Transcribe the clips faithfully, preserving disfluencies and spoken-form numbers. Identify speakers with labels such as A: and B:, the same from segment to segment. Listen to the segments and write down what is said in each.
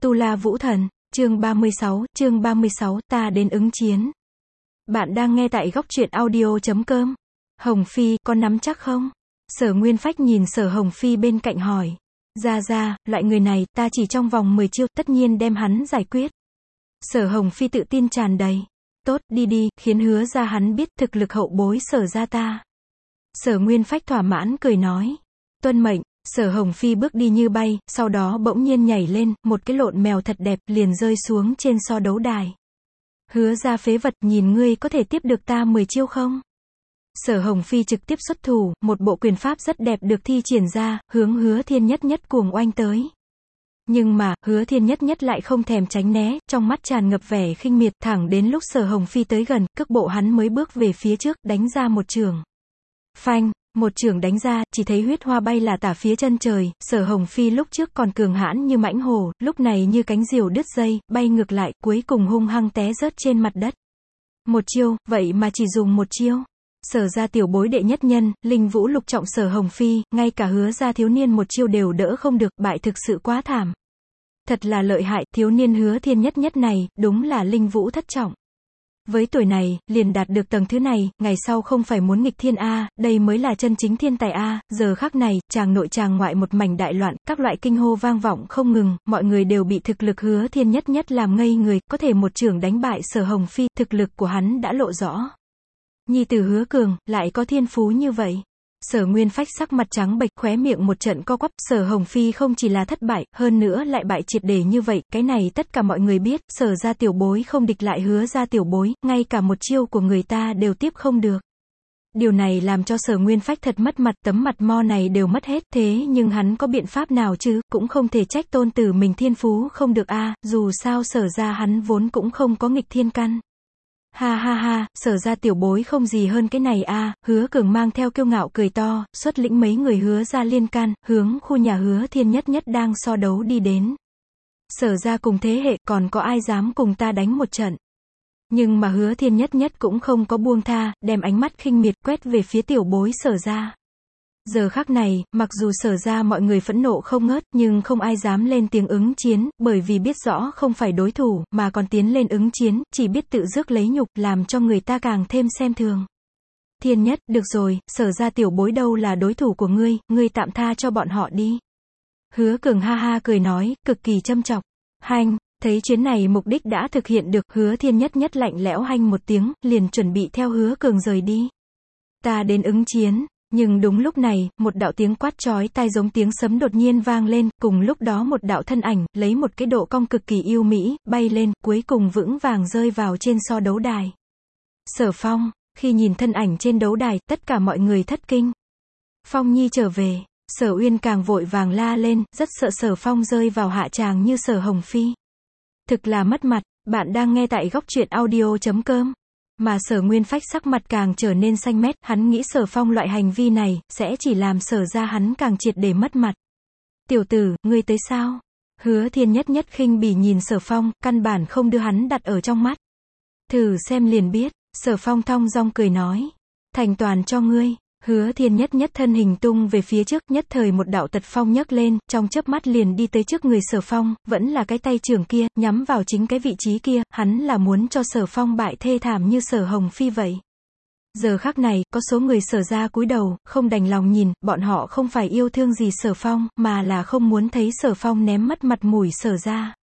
A: Tu La Vũ Thần, chương ba mươi sáu, chương ba mươi sáu, ta đến ứng chiến. Bạn đang nghe tại góc truyện audio chấm com. Hồng Phi, con nắm chắc không? Sở Nguyên Phách nhìn Sở Hồng Phi bên cạnh hỏi. Ra ra, loại người này, ta chỉ trong vòng mười chiêu, tất nhiên đem hắn giải quyết. Sở Hồng Phi tự tin tràn đầy. Tốt, đi đi, khiến hứa ra hắn biết thực lực hậu bối Sở ra ta. Sở Nguyên Phách thỏa mãn cười nói. Tuân mệnh. Sở Hồng Phi bước đi như bay, sau đó bỗng nhiên nhảy lên, một cái lộn mèo thật đẹp, liền rơi xuống trên so đấu đài. Hứa ra phế vật, nhìn ngươi có thể tiếp được ta mười chiêu không? Sở Hồng Phi trực tiếp xuất thủ, một bộ quyền pháp rất đẹp được thi triển ra, hướng Hứa Thiên Nhất Nhất cuồng oanh tới. Nhưng mà, Hứa Thiên Nhất Nhất lại không thèm tránh né, trong mắt tràn ngập vẻ khinh miệt, thẳng đến lúc Sở Hồng Phi tới gần, cước bộ hắn mới bước về phía trước, đánh ra một chưởng. Phanh! Một chưởng đánh ra, chỉ thấy huyết hoa bay là tả phía chân trời. Sở Hồng Phi lúc trước còn cường hãn như mãnh hổ, lúc này như cánh diều đứt dây, bay ngược lại, cuối cùng hung hăng té rớt trên mặt đất. Một chiêu, vậy mà chỉ dùng một chiêu. Sở ra tiểu bối đệ nhất nhân, Linh Vũ lục trọng Sở Hồng Phi, ngay cả Hứa ra thiếu niên một chiêu đều đỡ không được, bại thực sự quá thảm. Thật là lợi hại, thiếu niên Hứa Thiên Nhất Nhất này, đúng là Linh Vũ thất trọng. Với tuổi này, liền đạt được tầng thứ này, ngày sau không phải muốn nghịch thiên A, đây mới là chân chính thiên tài A, giờ khắc này, chàng nội chàng ngoại một mảnh đại loạn, các loại kinh hô vang vọng không ngừng, mọi người đều bị thực lực Hứa Thiên Nhất Nhất làm ngây người, có thể một chưởng đánh bại Sở Hồng Phi, thực lực của hắn đã lộ rõ. Nhi tử Hứa Cường, lại có thiên phú như vậy. Sở Nguyên Phách sắc mặt trắng bệch, khóe miệng một trận co quắp, Sở Hồng Phi không chỉ là thất bại, hơn nữa lại bại triệt để như vậy, cái này tất cả mọi người biết, Sở ra tiểu bối không địch lại Hứa ra tiểu bối, ngay cả một chiêu của người ta đều tiếp không được. Điều này làm cho Sở Nguyên Phách thật mất mặt, tấm mặt mo này đều mất hết, thế nhưng hắn có biện pháp nào chứ, cũng không thể trách tôn tử mình thiên phú không được a, dù sao Sở ra hắn vốn cũng không có nghịch thiên căn. Ha ha ha, Sở ra tiểu bối không gì hơn cái này a, à, Hứa Cường mang theo kiêu ngạo cười to, xuất lĩnh mấy người Hứa ra liên can, hướng khu nhà Hứa Thiên Nhất Nhất đang so đấu đi đến. Sở ra cùng thế hệ, còn có ai dám cùng ta đánh một trận. Nhưng mà Hứa Thiên Nhất Nhất cũng không có buông tha, đem ánh mắt khinh miệt quét về phía tiểu bối Sở ra. Giờ khắc này, mặc dù Sở ra mọi người phẫn nộ không ngớt, nhưng không ai dám lên tiếng ứng chiến, bởi vì biết rõ không phải đối thủ, mà còn tiến lên ứng chiến, chỉ biết tự rước lấy nhục, làm cho người ta càng thêm xem thường. Thiên Nhất, được rồi, Sở ra tiểu bối đâu là đối thủ của ngươi, ngươi tạm tha cho bọn họ đi. Hứa Cường ha ha cười nói, cực kỳ châm chọc. Hanh, thấy chuyến này mục đích đã thực hiện được, Hứa Thiên Nhất Nhất lạnh lẽo hanh một tiếng, liền chuẩn bị theo Hứa Cường rời đi. Ta đến ứng chiến. Nhưng đúng lúc này, một đạo tiếng quát chói tai giống tiếng sấm đột nhiên vang lên, cùng lúc đó một đạo thân ảnh, lấy một cái độ cong cực kỳ yêu mỹ, bay lên, cuối cùng vững vàng rơi vào trên so đấu đài. Sở Phong, khi nhìn thân ảnh trên đấu đài, tất cả mọi người thất kinh. Phong Nhi trở về, Sở Uyên càng vội vàng la lên, rất sợ Sở Phong rơi vào hạ tràng như Sở Hồng Phi. Thực là mất mặt, bạn đang nghe tại góc truyện audio chấm com. Mà Sở Nguyên Phách sắc mặt càng trở nên xanh mét, hắn nghĩ Sở Phong loại hành vi này, sẽ chỉ làm Sở ra hắn càng triệt để mất mặt. Tiểu tử, ngươi tới sao? Hứa Thiên Nhất Nhất khinh bỉ nhìn Sở Phong, căn bản không đưa hắn đặt ở trong mắt. Thử xem liền biết, Sở Phong thong dong cười nói. Thành toàn cho ngươi. Hứa Thiên Nhất Nhất thân hình tung về phía trước, nhất thời một đạo tật phong nhấc lên, trong chớp mắt liền đi tới trước người Sở Phong, vẫn là cái tay trưởng kia, nhắm vào chính cái vị trí kia, hắn là muốn cho Sở Phong bại thê thảm như Sở Hồng Phi vậy. Giờ khắc này, có số người Sở ra cúi đầu, không đành lòng nhìn, bọn họ không phải yêu thương gì Sở Phong, mà là không muốn thấy Sở Phong ném mất mặt mũi Sở ra.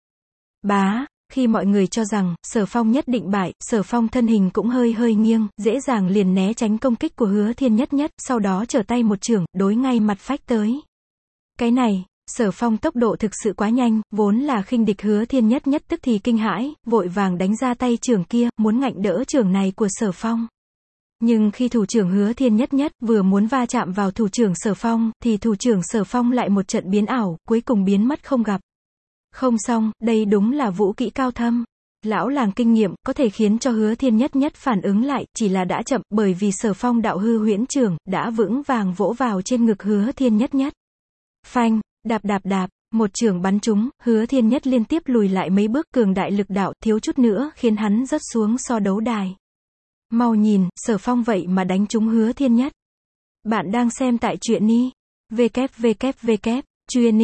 A: Bá! Khi mọi người cho rằng, Sở Phong nhất định bại, Sở Phong thân hình cũng hơi hơi nghiêng, dễ dàng liền né tránh công kích của Hứa Thiên Nhất Nhất, sau đó trở tay một chưởng, đối ngay mặt phách tới. Cái này, Sở Phong tốc độ thực sự quá nhanh, vốn là khinh địch Hứa Thiên Nhất Nhất tức thì kinh hãi, vội vàng đánh ra tay chưởng kia, muốn ngạnh đỡ chưởng này của Sở Phong. Nhưng khi thủ trưởng Hứa Thiên Nhất Nhất vừa muốn va chạm vào thủ trưởng Sở Phong, thì thủ trưởng Sở Phong lại một trận biến ảo, cuối cùng biến mất không gặp. Không xong, đây đúng là vũ kỹ cao thâm. Lão làng kinh nghiệm, có thể khiến cho Hứa Thiên Nhất Nhất phản ứng lại, chỉ là đã chậm, bởi vì Sở Phong đạo hư huyễn trưởng, đã vững vàng vỗ vào trên ngực Hứa Thiên Nhất Nhất. Phanh, đạp đạp đạp, một chưởng bắn trúng, Hứa Thiên Nhất liên tiếp lùi lại mấy bước, cường đại lực đạo, thiếu chút nữa, khiến hắn rớt xuống so đấu đài. Mau nhìn, Sở Phong vậy mà đánh trúng Hứa Thiên Nhất. Bạn đang xem tại truyện ni. vê kép vê kép vê kép, truyện ni.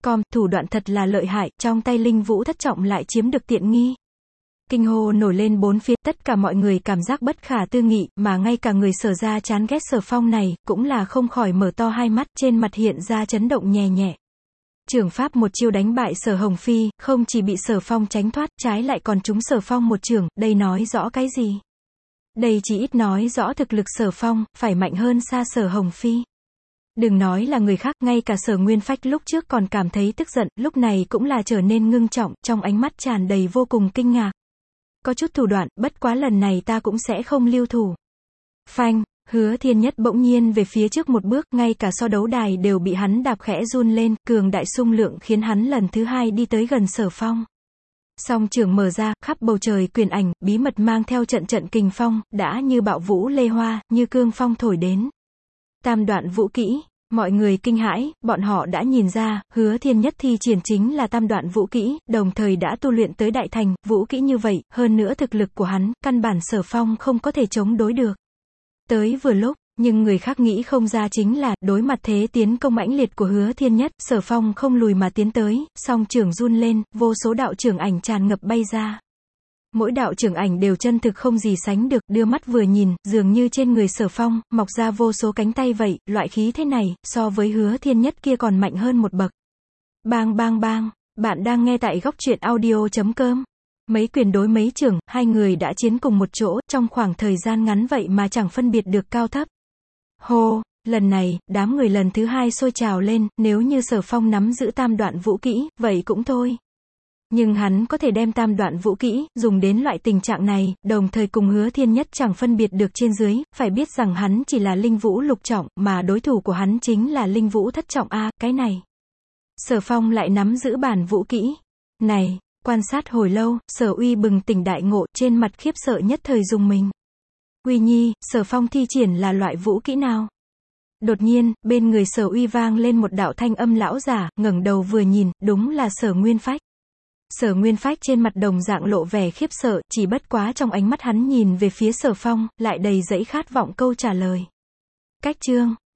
A: com, thủ đoạn thật là lợi hại, trong tay Linh Vũ thất trọng lại chiếm được tiện nghi. Kinh hô nổi lên bốn phía, tất cả mọi người cảm giác bất khả tư nghị, mà ngay cả người Sở gia chán ghét Sở Phong này, cũng là không khỏi mở to hai mắt, trên mặt hiện ra chấn động nhẹ nhẹ. Trưởng pháp một chiêu đánh bại Sở Hồng Phi, không chỉ bị Sở Phong tránh thoát, trái lại còn trúng Sở Phong một chưởng, đây nói rõ cái gì? Đây chỉ ít nói rõ thực lực Sở Phong, phải mạnh hơn xa Sở Hồng Phi. Đừng nói là người khác, ngay cả Sở Nguyên Phách lúc trước còn cảm thấy tức giận, lúc này cũng là trở nên ngưng trọng, trong ánh mắt tràn đầy vô cùng kinh ngạc. Có chút thủ đoạn, bất quá lần này ta cũng sẽ không lưu thủ. Phanh, Hứa Thiên Nhất bỗng nhiên về phía trước một bước, ngay cả so đấu đài đều bị hắn đạp khẽ run lên, cường đại xung lượng khiến hắn lần thứ hai đi tới gần Sở Phong. Song trường mở ra, khắp bầu trời quyền ảnh, bí mật mang theo trận trận kình phong, đã như bạo vũ lê hoa, như cương phong thổi đến. Tam đoạn vũ kỹ, mọi người kinh hãi, bọn họ đã nhìn ra, Hứa Thiên Nhất thi triển chính là tam đoạn vũ kỹ, đồng thời đã tu luyện tới đại thành, vũ kỹ như vậy, hơn nữa thực lực của hắn, căn bản Sở Phong không có thể chống đối được. Tới vừa lúc, nhưng người khác nghĩ không ra chính là, đối mặt thế tiến công mãnh liệt của Hứa Thiên Nhất, Sở Phong không lùi mà tiến tới, song trưởng run lên, vô số đạo trưởng ảnh tràn ngập bay ra. Mỗi đạo trưởng ảnh đều chân thực không gì sánh được, đưa mắt vừa nhìn, dường như trên người Sở Phong, mọc ra vô số cánh tay vậy, loại khí thế này, so với Hứa Thiên Nhất kia còn mạnh hơn một bậc. Bang bang bang, bạn đang nghe tại góc truyện audio chấm com. Mấy quyền đối mấy trưởng, hai người đã chiến cùng một chỗ, trong khoảng thời gian ngắn vậy mà chẳng phân biệt được cao thấp. Hô, lần này, đám người lần thứ hai sôi trào lên, nếu như Sở Phong nắm giữ tam đoạn vũ kỹ, vậy cũng thôi. Nhưng hắn có thể đem tam đoạn vũ kỹ, dùng đến loại tình trạng này, đồng thời cùng Hứa Thiên Nhất chẳng phân biệt được trên dưới, phải biết rằng hắn chỉ là Linh Vũ lục trọng, mà đối thủ của hắn chính là Linh Vũ thất trọng a, cái này. Sở Phong lại nắm giữ bản vũ kỹ. Này, quan sát hồi lâu, Sở Uy bừng tỉnh đại ngộ, trên mặt khiếp sợ nhất thời rùng mình. Uy Nhi, Sở Phong thi triển là loại vũ kỹ nào? Đột nhiên, bên người Sở Uy vang lên một đạo thanh âm lão giả, ngẩng đầu vừa nhìn, đúng là Sở Nguyên Phách. Sở Nguyên Phách trên mặt đồng dạng lộ vẻ khiếp sợ, chỉ bất quá trong ánh mắt hắn nhìn về phía Sở Phong, lại đầy dẫy khát vọng câu trả lời. Cách chương